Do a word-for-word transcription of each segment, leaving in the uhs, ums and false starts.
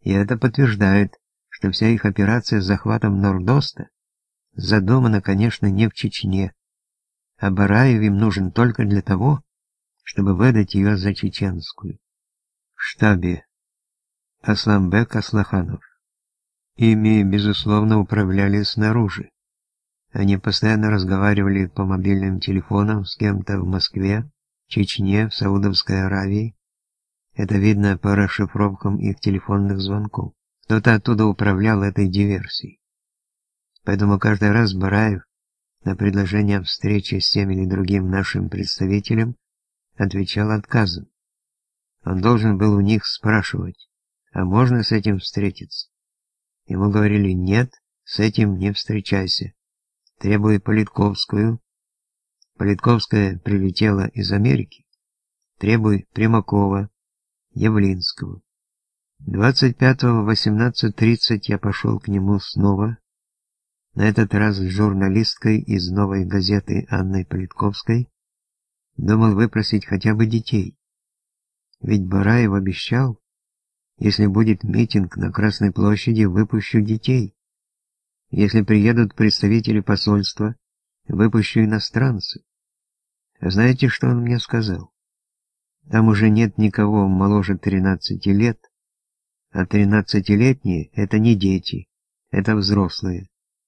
И это подтверждает, что вся их операция с захватом Нордоста задумана, конечно, не в Чечне, а Бараев им нужен только для того, чтобы выдать ее за чеченскую. В штабе Асламбек Аслаханов. Ими, безусловно, управляли снаружи. Они постоянно разговаривали по мобильным телефонам с кем-то в Москве, Чечне, в Саудовской Аравии. Это видно по расшифровкам их телефонных звонков. Кто-то оттуда управлял этой диверсией. Поэтому каждый раз Бараев на предложение о встрече с тем или другим нашим представителем отвечал отказом. Он должен был у них спрашивать, а можно с этим встретиться? Ему говорили: нет, с этим не встречайся. Требуй Политковскую. Политковская прилетела из Америки. Требуй Примакова, Явлинского. двадцать пятого в восемнадцать тридцать я пошел к нему снова, на этот раз с журналисткой из «Новой газеты» Анной Политковской. Думал выпросить хотя бы детей. Ведь Бараев обещал, если будет митинг на Красной площади, выпущу детей. Если приедут представители посольства, выпущу иностранцев. А знаете, что он мне сказал? Там уже нет никого моложе тринадцати лет, а тринадцатилетние — это не дети, это взрослые.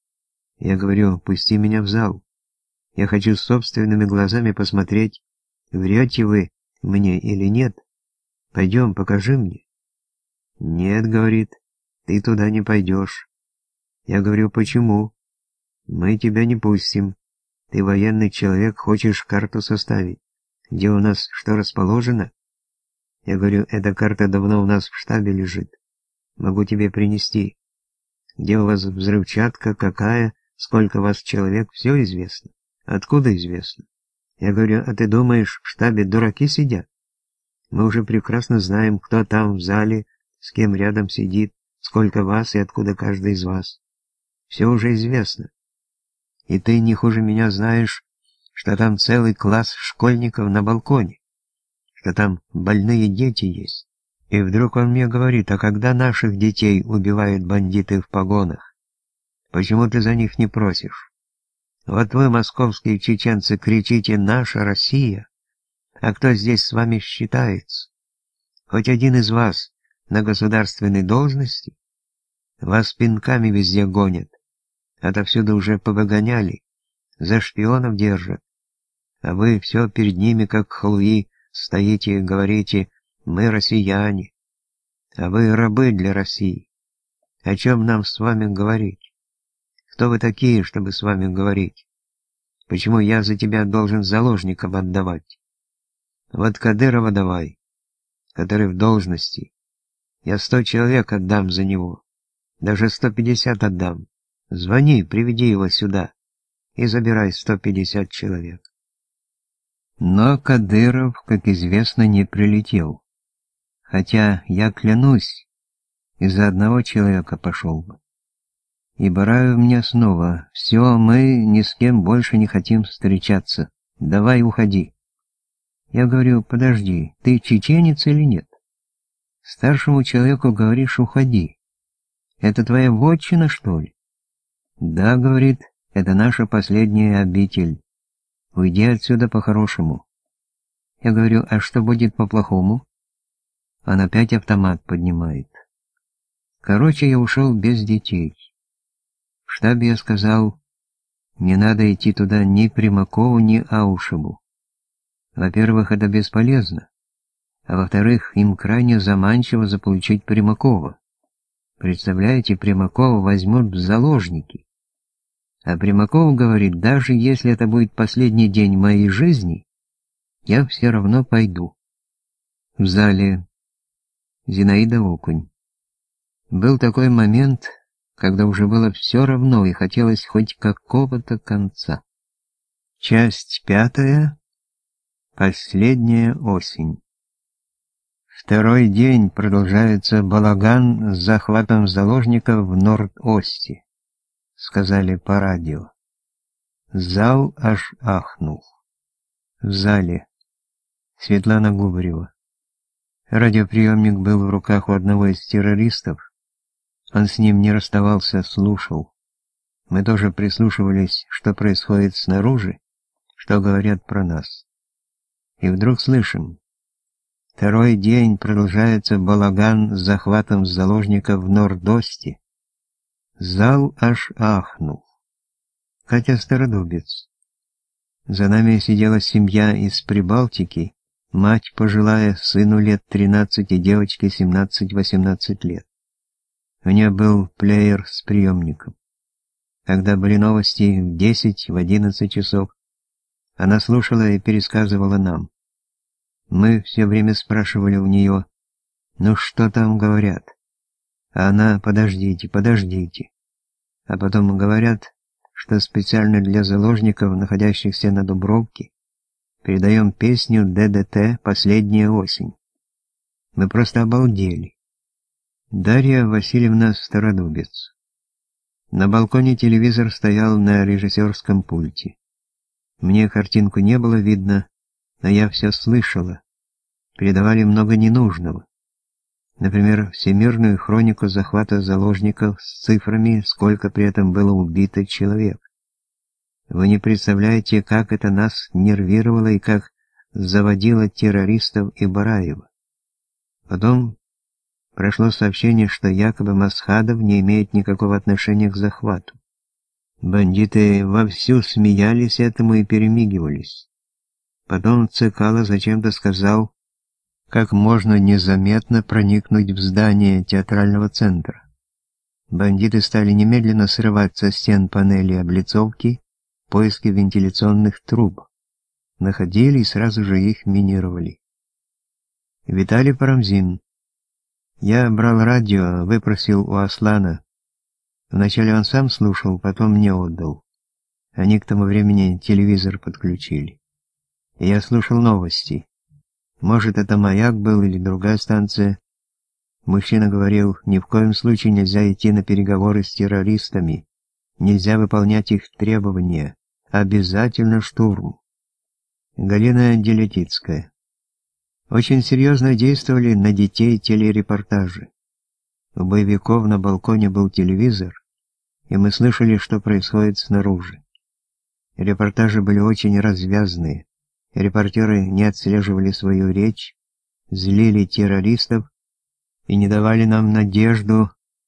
Я говорю: пусти меня в зал. Я хочу собственными глазами посмотреть, врете вы мне или нет. Пойдем, покажи мне. Нет, говорит, ты туда не пойдешь. Я говорю: почему? Мы тебя не пустим. Ты военный человек, хочешь карту составить, где у нас что расположено? Я говорю: эта карта давно у нас в штабе лежит. Могу тебе принести. Где у вас взрывчатка, какая, сколько вас человек, все известно. Откуда известно? Я говорю: а ты думаешь, в штабе дураки сидят? Мы уже прекрасно знаем, кто там в зале, с кем рядом сидит, сколько вас и откуда каждый из вас. Все уже известно. И ты не хуже меня знаешь, что там целый класс школьников на балконе, что там больные дети есть. И вдруг он мне говорит: а когда наших детей убивают бандиты в погонах, почему ты за них не просишь? Вот вы, московские чеченцы, кричите: «Наша Россия», а кто здесь с вами считается? Хоть один из вас на государственной должности? Вас пинками везде гонят, отовсюду уже повыгоняли, за шпионов держат, а вы все перед ними, как халуи, стоите и говорите: «Мы россияне», а вы рабы для России. О чем нам с вами говорить? Кто вы такие, чтобы с вами говорить? Почему я за тебя должен заложников отдавать? Вот Кадырова давай, который в должности. Я сто человек отдам за него, даже сто пятьдесят отдам. Звони, приведи его сюда и забирай сто пятьдесят человек. Но Кадыров, как известно, не прилетел. Хотя, я клянусь, из-за одного человека пошел бы. И Бараев мне снова: «Все, мы ни с кем больше не хотим встречаться. Давай уходи». Я говорю: «Подожди, ты чеченец или нет? Старшему человеку говоришь: уходи. Это твоя вотчина, что ли?» «Да, — говорит, — это наша последняя обитель. Уйди отсюда по-хорошему». Я говорю: «А что будет по-плохому?» Он опять автомат поднимает. Короче, я ушел без детей. В штабе я сказал: не надо идти туда ни Примакову, ни Аушеву. Во-первых, это бесполезно, а во-вторых, им крайне заманчиво заполучить Примакова. Представляете, Примакова возьмут в заложники. А Примаков говорит: даже если это будет последний день моей жизни, я все равно пойду. В зале Зинаида Окунь. Был такой момент, когда уже было все равно и хотелось хоть какого-то конца. Часть пятая. Последняя осень. Второй день продолжается балаган с захватом заложников в Норд-Осте, сказали по радио. Зал аж ахнул. В зале Светлана Губарева. Радиоприемник был в руках у одного из террористов. Он с ним не расставался, слушал. Мы тоже прислушивались, что происходит снаружи, что говорят про нас. И вдруг слышим: второй день продолжается балаган с захватом заложников в Норд-Осте. Зал аж ахнул. Хотя Стародубец. За нами сидела семья из Прибалтики, мать пожилая, сыну лет тринадцать и девочке семнадцать-восемнадцать лет. У нее был плеер с приемником. Когда были новости в десять, в одиннадцать часов, она слушала и пересказывала нам. Мы все время спрашивали у нее: «Ну что там говорят?» А она: «Подождите, подождите». А потом говорят, что специально для заложников, находящихся на Дубровке, передаем песню ДДТ «Последняя осень». Мы просто обалдели. Дарья Васильевна Стародубец. На балконе телевизор стоял на режиссерском пульте. Мне картинку не было видно, но я все слышала. Передавали много ненужного. Например, всемирную хронику захвата заложников с цифрами, сколько при этом было убито человек. Вы не представляете, как это нас нервировало и как заводило террористов и Бараева. Потом прошло сообщение, что якобы Масхадов не имеет никакого отношения к захвату. Бандиты вовсю смеялись этому и перемигивались. Потом Цикало зачем-то сказал, как можно незаметно проникнуть в здание театрального центра. Бандиты стали немедленно срывать со стен панели облицовки в поиске вентиляционных труб. Находили и сразу же их минировали. Виталий Парамзин. Я брал радио, выпросил у Аслана. Вначале он сам слушал, потом мне отдал. Они к тому времени телевизор подключили. И я слушал новости. Может, это «Маяк» был или другая станция. Мужчина говорил: ни в коем случае нельзя идти на переговоры с террористами. Нельзя выполнять их требования. Обязательно штурм. Галина Делетицкая. Очень серьезно действовали на детей телерепортажи. У боевиков на балконе был телевизор, и мы слышали, что происходит снаружи. Репортажи были очень развязные. Репортеры не отслеживали свою речь, злили террористов и не давали нам надежду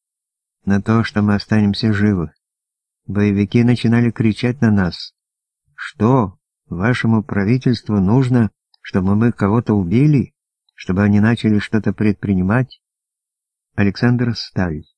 на то, что мы останемся живы. Боевики начинали кричать на нас: «Что, вашему правительству нужно, чтобы мы кого-то убили, чтобы они начали что-то предпринимать?» Александр Сталь.